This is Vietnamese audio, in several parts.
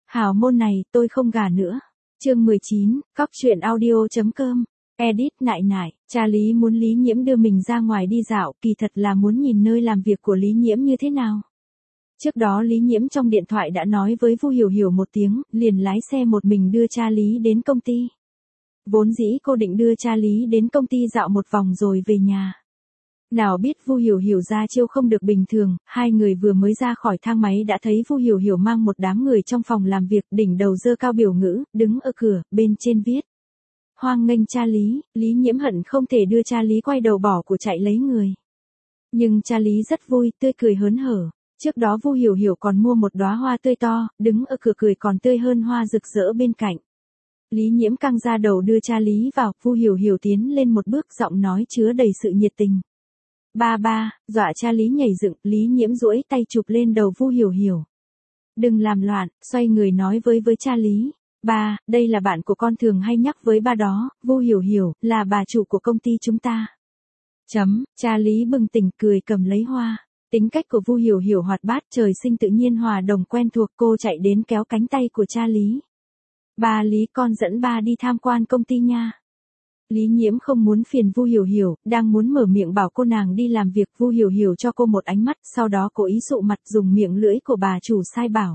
Hào môn này, tôi không gả nữa. Chương 19, cóc truyện audio.com. Edit nại nại, cha Lý muốn Lý Nhiễm đưa mình ra ngoài đi dạo, kỳ thật là muốn nhìn nơi làm việc của Lý Nhiễm như thế nào. Trước đó Lý Nhiễm trong điện thoại đã nói với Vu Hiểu Hiểu một tiếng, liền lái xe một mình đưa cha Lý đến công ty. Vốn dĩ cô định đưa cha Lý đến công ty dạo một vòng rồi về nhà. Nào biết Vu Hiểu Hiểu ra chiêu không được bình thường, hai người vừa mới ra khỏi thang máy đã thấy Vu Hiểu Hiểu mang một đám người trong phòng làm việc, đỉnh đầu giơ cao biểu ngữ, đứng ở cửa, bên trên viết: hoan nghênh cha Lý. Lý Nhiễm hận không thể đưa cha Lý quay đầu bỏ của chạy lấy người. Nhưng cha Lý rất vui, tươi cười hớn hở. Trước đó Vu Hiểu Hiểu còn mua một đóa hoa tươi to, đứng ở cửa cười còn tươi hơn hoa rực rỡ bên cạnh. Lý Nhiễm căng ra đầu đưa cha Lý vào, Vu Hiểu Hiểu tiến lên một bước, giọng nói chứa đầy sự nhiệt tình. Ba ba, dọa cha Lý nhảy dựng, Lý Nhiễm duỗi tay chụp lên đầu Vu Hiểu Hiểu. Đừng làm loạn, xoay người nói với cha Lý. Ba, đây là bạn của con thường hay nhắc với ba đó, Vu Hiểu Hiểu, là bà chủ của công ty chúng ta. Cha Lý bừng tỉnh cười cầm lấy hoa. Tính cách của Vu Hiểu Hiểu hoạt bát, trời sinh tự nhiên hòa đồng quen thuộc, cô chạy đến kéo cánh tay của cha Lý. Ba Lý, con dẫn ba đi tham quan công ty nha. Lý Nhiễm không muốn phiền Vu Hiểu Hiểu, đang muốn mở miệng bảo cô nàng đi làm việc, Vu Hiểu Hiểu cho cô một ánh mắt, sau đó cố ý dụ mặt dùng miệng lưỡi của bà chủ sai bảo.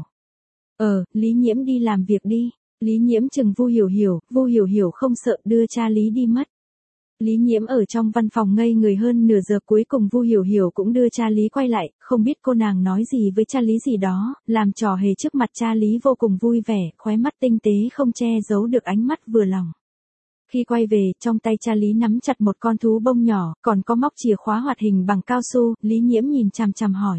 Lý Nhiễm đi làm việc đi. Lý Nhiễm chừng Vu Hiểu Hiểu không sợ, đưa cha Lý đi mất. Lý Nhiễm ở trong văn phòng ngây người hơn nửa giờ, cuối cùng Vu Hiểu Hiểu cũng đưa cha Lý quay lại, không biết cô nàng nói gì với cha Lý gì đó, làm trò hề trước mặt cha Lý vô cùng vui vẻ, khóe mắt tinh tế không che giấu được ánh mắt vừa lòng. Khi quay về, trong tay cha Lý nắm chặt một con thú bông nhỏ, còn có móc chìa khóa hoạt hình bằng cao su, Lý Nhiễm nhìn chằm chằm hỏi.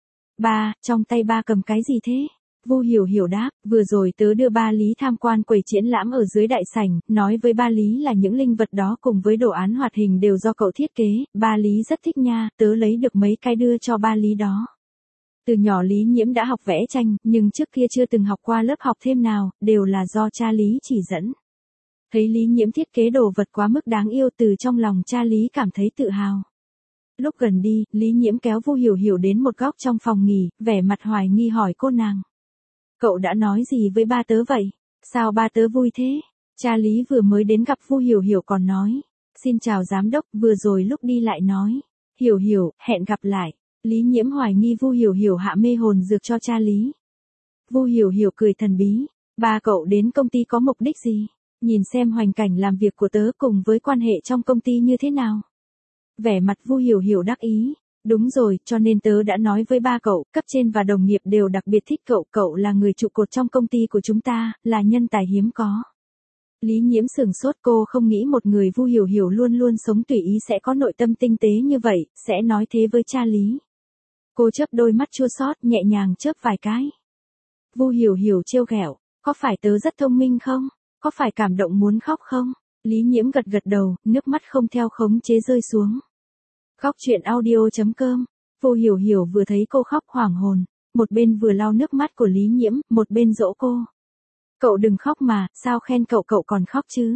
Ba, trong tay ba cầm cái gì thế? Vu Hiểu Hiểu đáp, vừa rồi tớ đưa ba Lý tham quan quầy triển lãm ở dưới đại sảnh, nói với ba Lý là những linh vật đó cùng với đồ án hoạt hình đều do cậu thiết kế, ba Lý rất thích nha, tớ lấy được mấy cái đưa cho ba Lý đó. Từ nhỏ Lý Nhiễm đã học vẽ tranh, nhưng trước kia chưa từng học qua lớp học thêm nào, đều là do cha Lý chỉ dẫn. Thấy Lý Nhiễm thiết kế đồ vật quá mức đáng yêu, từ trong lòng cha Lý cảm thấy tự hào. Lúc gần đi, Lý Nhiễm kéo Vu Hiểu Hiểu đến một góc trong phòng nghỉ, vẻ mặt hoài nghi hỏi cô nàng. Cậu đã nói gì với ba tớ vậy? Sao ba tớ vui thế? Cha Lý vừa mới đến gặp Vu Hiểu Hiểu còn nói. Xin chào giám đốc, vừa rồi lúc đi lại nói. Hiểu Hiểu, hẹn gặp lại. Lý Nhiễm hoài nghi Vu Hiểu Hiểu hạ mê hồn dược cho cha Lý. Vu Hiểu Hiểu cười thần bí. Ba cậu đến công ty có mục đích gì? Nhìn xem hoàn cảnh làm việc của tớ cùng với quan hệ trong công ty như thế nào. Vẻ mặt Vu Hiểu Hiểu đắc ý. Đúng rồi, cho nên tớ đã nói với ba cậu, cấp trên và đồng nghiệp đều đặc biệt thích cậu, cậu là người trụ cột trong công ty của chúng ta, là nhân tài hiếm có. Lý Nhiễm sửng sốt, cô không nghĩ một người Vu Hiểu Hiểu luôn luôn sống tùy ý sẽ có nội tâm tinh tế như vậy, sẽ nói thế với cha Lý. Cô chớp đôi mắt chua xót, nhẹ nhàng chớp vài cái. Vu Hiểu Hiểu trêu ghẹo, có phải tớ rất thông minh không? Có phải cảm động muốn khóc không? Lý Nhiễm gật gật đầu, nước mắt không theo khống chế rơi xuống. Cóc truyện audio.com. Vu Hiểu Hiểu vừa thấy cô khóc hoảng hồn, một bên vừa lau nước mắt của Lý Nhiễm, một bên dỗ cô. Cậu đừng khóc mà, sao khen cậu cậu còn khóc chứ?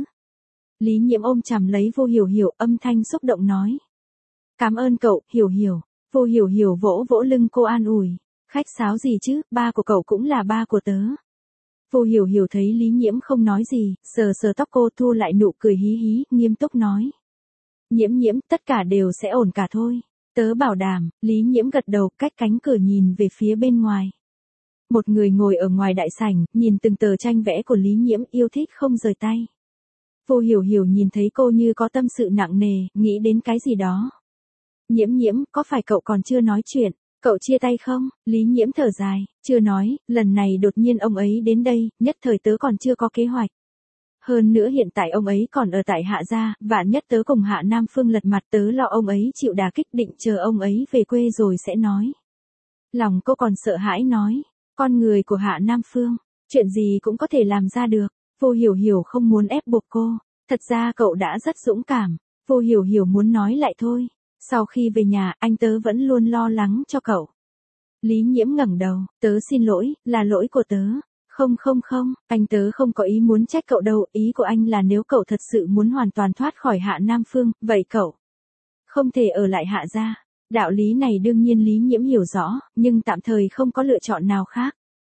Lý Nhiễm ôm chầm lấy Vu Hiểu Hiểu, âm thanh xúc động nói. Cảm ơn cậu, Hiểu Hiểu. Vu Hiểu Hiểu vỗ vỗ lưng cô an ủi. Khách sáo gì chứ, ba của cậu cũng là ba của tớ. Vu Hiểu Hiểu thấy Lý Nhiễm không nói gì, sờ sờ tóc cô, thu lại nụ cười hí hí, nghiêm túc nói. Nhiễm, tất cả đều sẽ ổn cả thôi. Tớ bảo đảm. Lý Nhiễm gật đầu, cách cánh cửa nhìn về phía bên ngoài. Một người ngồi ở ngoài đại sảnh, nhìn từng tờ tranh vẽ của Lý Nhiễm, yêu thích không rời tay. Vu Hiểu Hiểu nhìn thấy cô như có tâm sự nặng nề, nghĩ đến cái gì đó. Nhiễm, có phải cậu còn chưa nói chuyện? Cậu chia tay không? Lý Nhiễm thở dài, chưa nói, lần này đột nhiên ông ấy đến đây, nhất thời tớ còn chưa có kế hoạch. Hơn nữa hiện tại ông ấy còn ở tại Hạ gia, vạn nhất tớ cùng Hạ Nam Phương lật mặt, tớ lo ông ấy chịu đả kích, định chờ ông ấy về quê rồi sẽ nói. Lòng cô còn sợ hãi nói, con người của Hạ Nam Phương, chuyện gì cũng có thể làm ra được. Vu Hiểu Hiểu không muốn ép buộc cô, thật ra cậu đã rất dũng cảm. Vu Hiểu Hiểu muốn nói lại thôi. Sau khi về nhà, anh tớ vẫn luôn lo lắng cho cậu. Lý Nhiễm ngẩng đầu, tớ xin lỗi, là lỗi của tớ. Không, anh tớ không có ý muốn trách cậu đâu, ý của anh là nếu cậu thật sự muốn hoàn toàn thoát khỏi Hạ Nam Phương, vậy cậu không thể ở lại Hạ gia. Đạo lý này đương nhiên Lý Nhiễm hiểu rõ, nhưng tạm thời không có lựa chọn nào khác.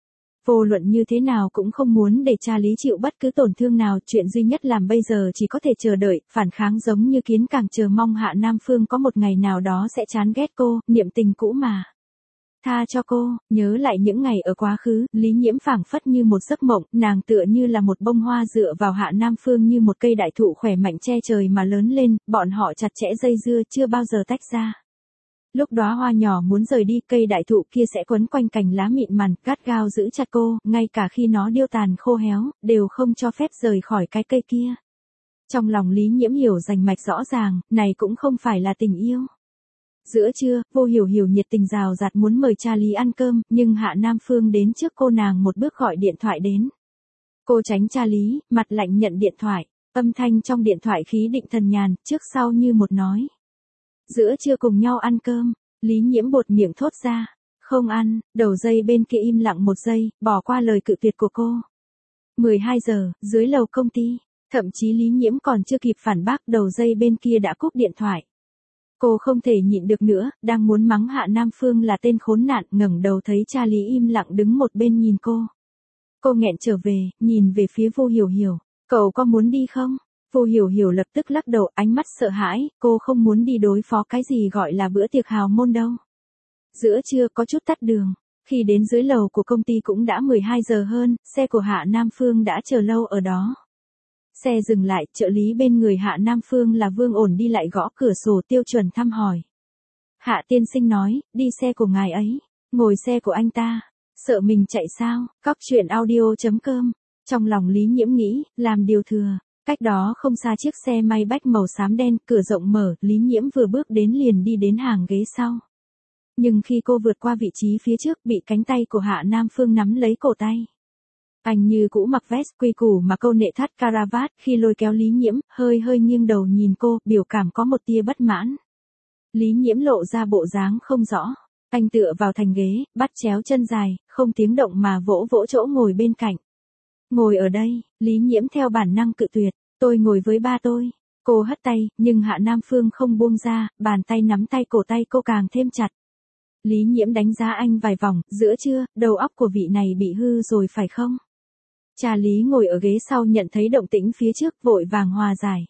Vô luận như thế nào cũng không muốn để cha Lý chịu bất cứ tổn thương nào, chuyện duy nhất làm bây giờ chỉ có thể chờ đợi, phản kháng giống như kiến càng chờ mong Hạ Nam Phương có một ngày nào đó sẽ chán ghét cô, niệm tình cũ mà. Tha cho cô, nhớ lại những ngày ở quá khứ, Lý Nhiễm phảng phất như một giấc mộng, nàng tựa như là một bông hoa dựa vào Hạ Nam Phương như một cây đại thụ khỏe mạnh che trời mà lớn lên, bọn họ chặt chẽ dây dưa chưa bao giờ tách ra. Lúc đóa hoa nhỏ muốn rời đi, cây đại thụ kia sẽ quấn quanh cành lá mịn mằn, gắt gao giữ chặt cô, ngay cả khi nó điêu tàn khô héo, đều không cho phép rời khỏi cái cây kia. Trong lòng Lý Nhiễm hiểu rành mạch rõ ràng, này cũng không phải là tình yêu. Giữa trưa, Vô Hiểu Hiểu nhiệt tình rào rạt muốn mời cha Lý ăn cơm, nhưng Hạ Nam Phương đến trước cô nàng một bước gọi điện thoại đến. Cô tránh cha Lý, mặt lạnh nhận điện thoại, âm thanh trong điện thoại khí định thần nhàn, trước sau như một nói. Giữa trưa cùng nhau ăn cơm, Lý Nhiễm buột miệng thốt ra, không ăn, đầu dây bên kia im lặng một giây, bỏ qua lời cự tuyệt của cô. 12 giờ, dưới lầu công ty, thậm chí Lý Nhiễm còn chưa kịp phản bác, đầu dây bên kia đã cúp điện thoại. Cô không thể nhịn được nữa, đang muốn mắng Hạ Nam Phương là tên khốn nạn, ngẩng đầu thấy cha Lý im lặng đứng một bên nhìn cô. Cô nghẹn trở về, nhìn về phía Vô Hiểu Hiểu, cậu có muốn đi không? Vô Hiểu Hiểu lập tức lắc đầu, ánh mắt sợ hãi, cô không muốn đi đối phó cái gì gọi là bữa tiệc hào môn đâu. Giữa trưa có chút tắt đường, khi đến dưới lầu của công ty cũng đã 12 giờ hơn, xe của Hạ Nam Phương đã chờ lâu ở đó. Xe dừng lại, trợ lý bên người Hạ Nam Phương là Vương Ổn đi lại gõ cửa sổ tiêu chuẩn thăm hỏi. Hạ tiên sinh nói, đi xe của ngài ấy, ngồi xe của anh ta, sợ mình chạy sao, cóc truyện audio.com. Trong lòng Lý Nhiễm nghĩ, làm điều thừa, cách đó không xa chiếc xe may bách màu xám đen, cửa rộng mở, Lý Nhiễm vừa bước đến liền đi đến hàng ghế sau. Nhưng khi cô vượt qua vị trí phía trước bị cánh tay của Hạ Nam Phương nắm lấy cổ tay. Anh như cũ mặc vest quy củ mà câu nệ thắt caravat, khi lôi kéo Lý Nhiễm, hơi nghiêng đầu nhìn cô, biểu cảm có một tia bất mãn. Lý Nhiễm lộ ra bộ dáng không rõ. Anh tựa vào thành ghế, bắt chéo chân dài, không tiếng động mà vỗ vỗ chỗ ngồi bên cạnh. Ngồi ở đây, Lý Nhiễm theo bản năng cự tuyệt, tôi ngồi với ba tôi. Cô hất tay, nhưng Hạ Nam Phương không buông ra, bàn tay nắm tay cổ tay cô càng thêm chặt. Lý Nhiễm đánh giá anh vài vòng, giữa trưa, đầu óc của vị này bị hư rồi phải không? Cha Lý ngồi ở ghế sau nhận thấy động tĩnh phía trước, vội vàng hòa giải.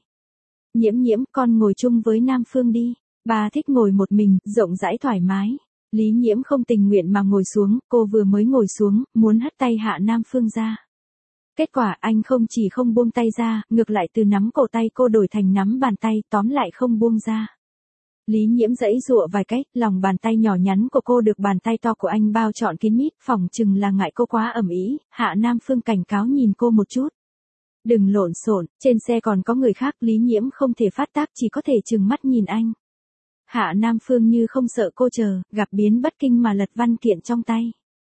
Nhiễm, con ngồi chung với Nam Phương đi, bà thích ngồi một mình, rộng rãi thoải mái. Lý Nhiễm không tình nguyện mà ngồi xuống, cô vừa mới ngồi xuống, muốn hất tay Hạ Nam Phương ra. Kết quả anh không chỉ không buông tay ra, ngược lại từ nắm cổ tay cô đổi thành nắm bàn tay, tóm lại không buông ra. Lý Nhiễm giãy giụa vài cách, lòng bàn tay nhỏ nhắn của cô được bàn tay to của anh bao trọn kín mít, phỏng chừng là ngại cô quá ầm ĩ. Hạ Nam Phương cảnh cáo nhìn cô một chút. Đừng lộn xộn, trên xe còn có người khác, Lý Nhiễm không thể phát tác, chỉ có thể trừng mắt nhìn anh. Hạ Nam Phương như không sợ cô chờ, gặp biến bất kinh mà lật văn kiện trong tay.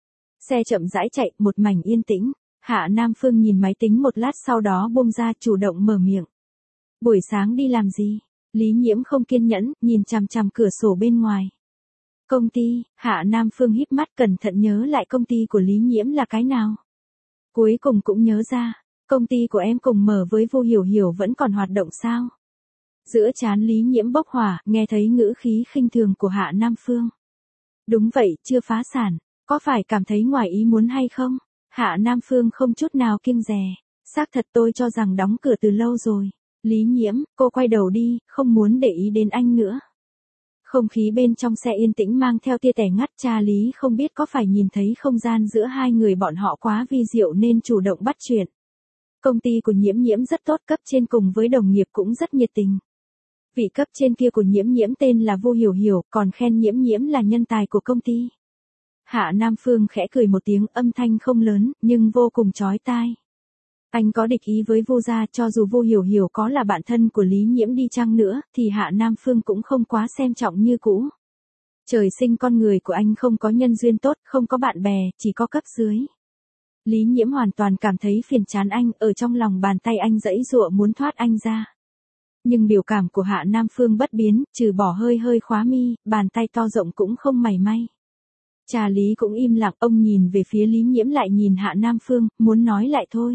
Xe chậm rãi chạy, một mảnh yên tĩnh. Hạ Nam Phương nhìn máy tính một lát sau đó buông ra, chủ động mở miệng. Buổi sáng đi làm gì? Lý Nhiễm không kiên nhẫn, nhìn chằm chằm cửa sổ bên ngoài. Công ty, Hạ Nam Phương híp mắt cẩn thận nhớ lại công ty của Lý Nhiễm là cái nào. Cuối cùng cũng nhớ ra, công ty của em cùng mở với Vô Hiểu Hiểu vẫn còn hoạt động sao? Giữa trán Lý Nhiễm bốc hỏa, nghe thấy ngữ khí khinh thường của Hạ Nam Phương. Đúng vậy, chưa phá sản, có phải cảm thấy ngoài ý muốn hay không? Hạ Nam Phương không chút nào kiêng dè, xác thật tôi cho rằng đóng cửa từ lâu rồi. Lý Nhiễm, cô quay đầu đi, không muốn để ý đến anh nữa. Không khí bên trong xe yên tĩnh mang theo tia tẻ ngắt, cha Lý không biết có phải nhìn thấy không gian giữa hai người bọn họ quá vi diệu nên chủ động bắt chuyện. Công ty của Nhiễm rất tốt, cấp trên cùng với đồng nghiệp cũng rất nhiệt tình. Vị cấp trên kia của Nhiễm tên là Vô Hiểu Hiểu, còn khen Nhiễm là nhân tài của công ty. Hạ Nam Phương khẽ cười một tiếng, âm thanh không lớn, nhưng vô cùng chói tai. Anh có địch ý với Vô gia, cho dù Vô Hiểu Hiểu có là bạn thân của Lý Nhiễm đi chăng nữa, thì Hạ Nam Phương cũng không quá xem trọng như cũ. Trời sinh con người của anh không có nhân duyên tốt, không có bạn bè, chỉ có cấp dưới. Lý Nhiễm hoàn toàn cảm thấy phiền chán anh, ở trong lòng bàn tay anh giãy giụa muốn thoát anh ra. Nhưng biểu cảm của Hạ Nam Phương bất biến, trừ bỏ hơi khóa mi, bàn tay to rộng cũng không mảy may. Cha Lý cũng im lặng, ông nhìn về phía Lý Nhiễm lại nhìn Hạ Nam Phương, muốn nói lại thôi.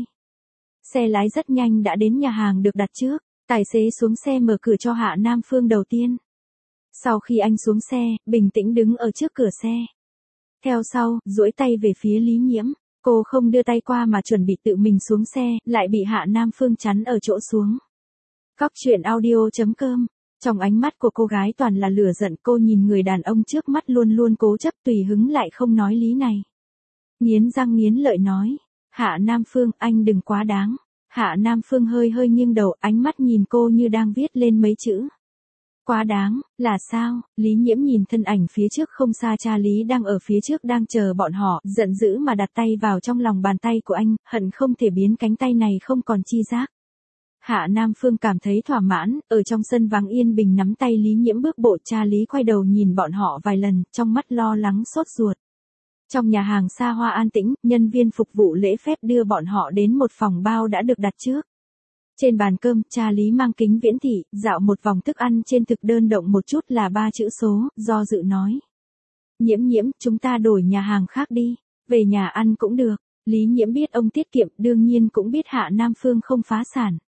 Xe lái rất nhanh đã đến nhà hàng được đặt trước, tài xế xuống xe mở cửa cho Hạ Nam Phương đầu tiên. Sau khi anh xuống xe, bình tĩnh đứng ở trước cửa xe. Theo sau, duỗi tay về phía Lý Nhiễm, Cô không đưa tay qua mà chuẩn bị tự mình xuống xe, lại bị Hạ Nam Phương chắn ở chỗ xuống. Cóc truyện audio.com. Trong ánh mắt của cô gái toàn là lửa giận, cô nhìn người đàn ông trước mắt luôn luôn cố chấp tùy hứng lại không nói lý này. Nghiến răng nghiến lợi nói, Hạ Nam Phương, anh đừng quá đáng. Hạ Nam Phương hơi hơi nghiêng đầu, ánh mắt nhìn cô như đang viết lên mấy chữ. Quá đáng, là sao? Lý Nhiễm nhìn thân ảnh phía trước không xa, cha Lý đang ở phía trước đang chờ bọn họ, giận dữ mà đặt tay vào trong lòng bàn tay của anh, hận không thể biến cánh tay này không còn chi giác. Hạ Nam Phương cảm thấy thỏa mãn, ở trong sân vắng yên bình nắm tay Lý Nhiễm bước bộ, cha Lý quay đầu nhìn bọn họ vài lần, trong mắt lo lắng sốt ruột. Trong nhà hàng xa hoa an tĩnh, nhân viên phục vụ lễ phép đưa bọn họ đến một phòng bao đã được đặt trước. Trên bàn cơm, cha Lý mang kính viễn thị, dạo một vòng thức ăn trên thực đơn, động một chút là 3 chữ số, do dự nói. Nhiễm, chúng ta đổi nhà hàng khác đi, về nhà ăn cũng được. Lý Nhiễm biết ông tiết kiệm, đương nhiên cũng biết Hạ Nam Phương không phá sản.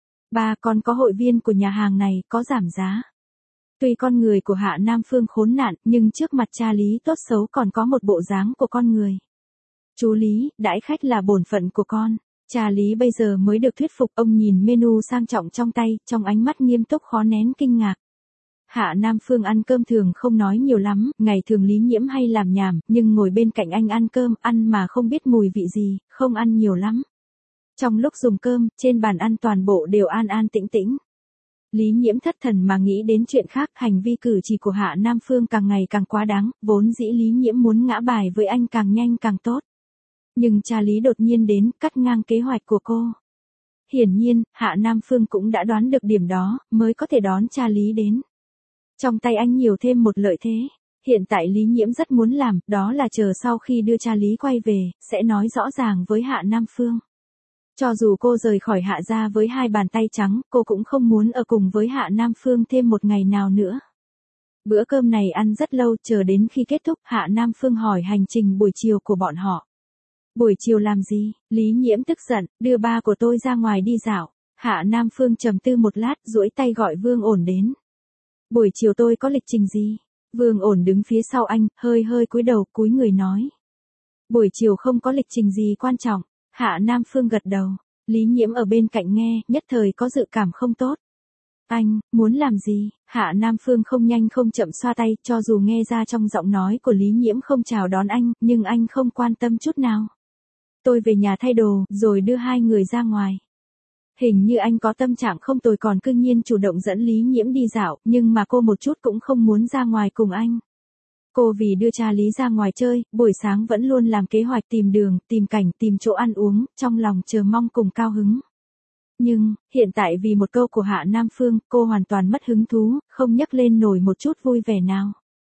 Ba con có hội viên của nhà hàng này, có giảm giá. Tuy con người của Hạ Nam Phương khốn nạn, nhưng trước mặt cha Lý tốt xấu còn có một bộ dáng của con người. Chú Lý, đãi khách là bổn phận của con. Cha Lý bây giờ mới được thuyết phục, ông nhìn menu sang trọng trong tay, trong ánh mắt nghiêm túc khó nén kinh ngạc. Hạ Nam Phương ăn cơm thường không nói nhiều lắm, ngày thường Lý Nhiễm hay làm nhảm, nhưng ngồi bên cạnh anh ăn cơm, ăn mà không biết mùi vị gì, không ăn nhiều lắm. Trong lúc dùng cơm, trên bàn ăn toàn bộ đều an an tĩnh tĩnh. Lý Nhiễm thất thần mà nghĩ đến chuyện khác, hành vi cử chỉ của Hạ Nam Phương càng ngày càng quá đáng, vốn dĩ Lý Nhiễm muốn ngã bài với anh càng nhanh càng tốt. Nhưng cha Lý đột nhiên đến, cắt ngang kế hoạch của cô. Hiển nhiên, Hạ Nam Phương cũng đã đoán được điểm đó, mới có thể đón cha Lý đến. Trong tay anh nhiều thêm một lợi thế. Hiện tại Lý Nhiễm rất muốn làm, đó là chờ sau khi đưa cha Lý quay về, sẽ nói rõ ràng với Hạ Nam Phương. Cho dù cô rời khỏi Hạ gia với 2 bàn tay trắng, cô cũng không muốn ở cùng với Hạ Nam Phương thêm một ngày nào nữa. Bữa cơm này ăn rất lâu, chờ đến khi kết thúc, Hạ Nam Phương hỏi hành trình buổi chiều của bọn họ. Buổi chiều làm gì? Lý Nhiễm tức giận, đưa ba của tôi ra ngoài đi dạo. Hạ Nam Phương trầm tư một lát, duỗi tay gọi Vương Ổn đến. Buổi chiều tôi có lịch trình gì? Vương Ổn đứng phía sau anh, hơi hơi cúi đầu, cúi người nói. Buổi chiều không có lịch trình gì quan trọng. Hạ Nam Phương gật đầu. Lý Nhiễm ở bên cạnh nghe, nhất thời có dự cảm không tốt. Anh, muốn làm gì? Hạ Nam Phương không nhanh không chậm xoa tay, cho dù nghe ra trong giọng nói của Lý Nhiễm không chào đón anh, nhưng anh không quan tâm chút nào. Tôi về nhà thay đồ, rồi đưa 2 người ra ngoài. Hình như anh có tâm trạng không tồi, còn cương nhiên chủ động dẫn Lý Nhiễm đi dạo, nhưng mà cô một chút cũng không muốn ra ngoài cùng anh. Cô vì đưa cha Lý ra ngoài chơi, buổi sáng vẫn luôn làm kế hoạch tìm đường, tìm cảnh, tìm chỗ ăn uống, trong lòng chờ mong cùng cao hứng. Nhưng, hiện tại vì một câu của Hạ Nam Phương, cô hoàn toàn mất hứng thú, không nhắc lên nổi một chút vui vẻ nào.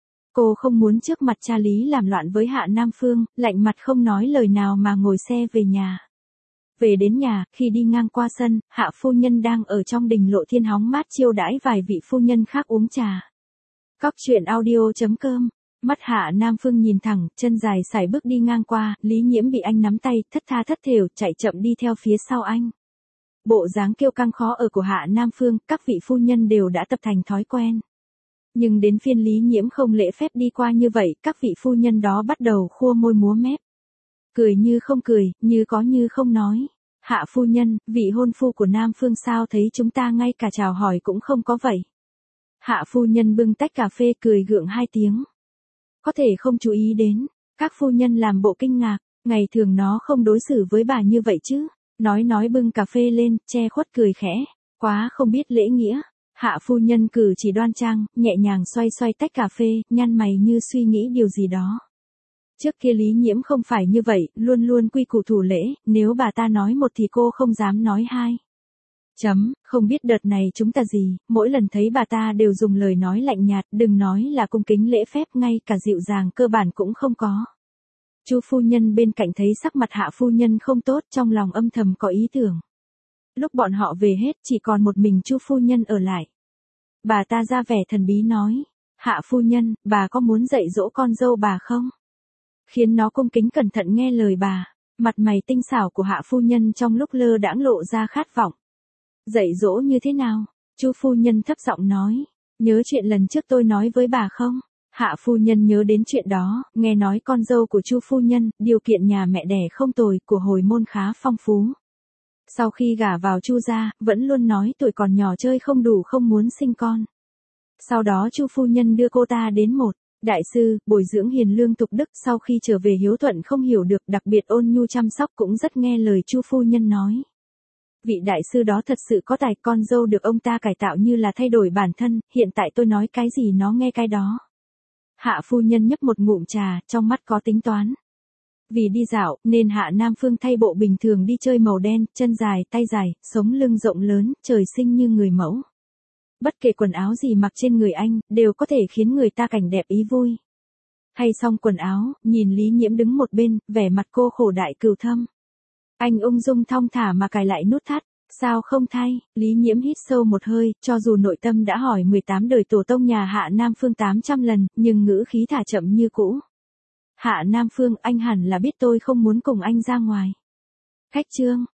Cô không muốn trước mặt cha Lý làm loạn với Hạ Nam Phương, lạnh mặt không nói lời nào mà ngồi xe về nhà. Về đến nhà, khi đi ngang qua sân, Hạ phu nhân đang ở trong đình Lộ Thiên hóng mát chiêu đãi vài vị phu nhân khác uống trà. Cóc truyện audio.com. Mắt Hạ Nam Phương nhìn thẳng, chân dài sải bước đi ngang qua, Lý Nhiễm bị anh nắm tay, thất tha thất thểu, chạy chậm đi theo phía sau anh. Bộ dáng kiêu căng khó ở của Hạ Nam Phương, các vị phu nhân đều đã tập thành thói quen. Nhưng đến phiên Lý Nhiễm không lễ phép đi qua như vậy, các vị phu nhân đó bắt đầu khua môi múa mép. Cười như không cười, như có như không nói. Hạ phu nhân, vị hôn phu của Nam Phương sao thấy chúng ta ngay cả chào hỏi cũng không có vậy. Hạ phu nhân bưng tách cà phê cười gượng 2 tiếng. Có thể không chú ý đến, các phu nhân làm bộ kinh ngạc, ngày thường nó không đối xử với bà như vậy chứ. Nói bưng cà phê lên, che khuất cười khẽ, quá không biết lễ nghĩa. Hạ phu nhân cử chỉ đoan trang, nhẹ nhàng xoay xoay tách cà phê, nhăn mày như suy nghĩ điều gì đó. Trước kia Lý Nhiễm không phải như vậy, luôn luôn quy củ thủ lễ, nếu bà ta nói một thì cô không dám nói 2. Không biết đợt này chúng ta gì, mỗi lần thấy bà ta đều dùng lời nói lạnh nhạt, đừng nói là cung kính lễ phép, ngay cả dịu dàng cơ bản cũng không có. Chu phu nhân bên cạnh thấy sắc mặt Hạ phu nhân không tốt, trong lòng âm thầm có ý tưởng. Lúc bọn họ về hết, chỉ còn một mình Chu phu nhân ở lại. Bà ta ra vẻ thần bí nói, Hạ phu nhân, bà có muốn dạy dỗ con dâu bà không? Khiến nó cung kính cẩn thận nghe lời bà. Mặt mày tinh xảo của Hạ phu nhân trong lúc lơ đãng lộ ra khát vọng. Dạy dỗ như thế nào? Chu phu nhân thấp giọng nói, nhớ chuyện lần trước tôi nói với bà không? Hạ phu nhân nhớ đến chuyện đó, nghe nói con dâu của Chu phu nhân, điều kiện nhà mẹ đẻ không tồi, của hồi môn khá phong phú. Sau khi gả vào Chu gia, vẫn luôn nói tuổi còn nhỏ chơi không đủ không muốn sinh con. Sau đó Chu phu nhân đưa cô ta đến một đại sư, bồi dưỡng hiền lương tục đức, sau khi trở về hiếu thuận không hiểu được, đặc biệt ôn nhu chăm sóc cũng rất nghe lời Chu phu nhân nói. Vị đại sư đó thật sự có tài, con dâu được ông ta cải tạo như là thay đổi bản thân, hiện tại tôi nói cái gì nó nghe cái đó. Hạ phu nhân nhấp một ngụm trà, trong mắt có tính toán. Vì đi dạo, nên Hạ Nam Phương thay bộ bình thường đi chơi màu đen, chân dài, tay dài, sống lưng rộng lớn, trời sinh như người mẫu. Bất kể quần áo gì mặc trên người anh, đều có thể khiến người ta cảnh đẹp ý vui. Thay xong quần áo, nhìn Lý Nhiễm đứng một bên, vẻ mặt cô khổ đại cừu thâm. Anh ung dung thong thả mà cài lại nút thắt. Sao không thay? Lý Nhiễm hít sâu một hơi, cho dù nội tâm đã hỏi 18 đời tổ tông nhà Hạ Nam Phương 800 lần, nhưng ngữ khí thả chậm như cũ. Hạ Nam Phương, anh hẳn là biết tôi không muốn cùng anh ra ngoài. Khách trương,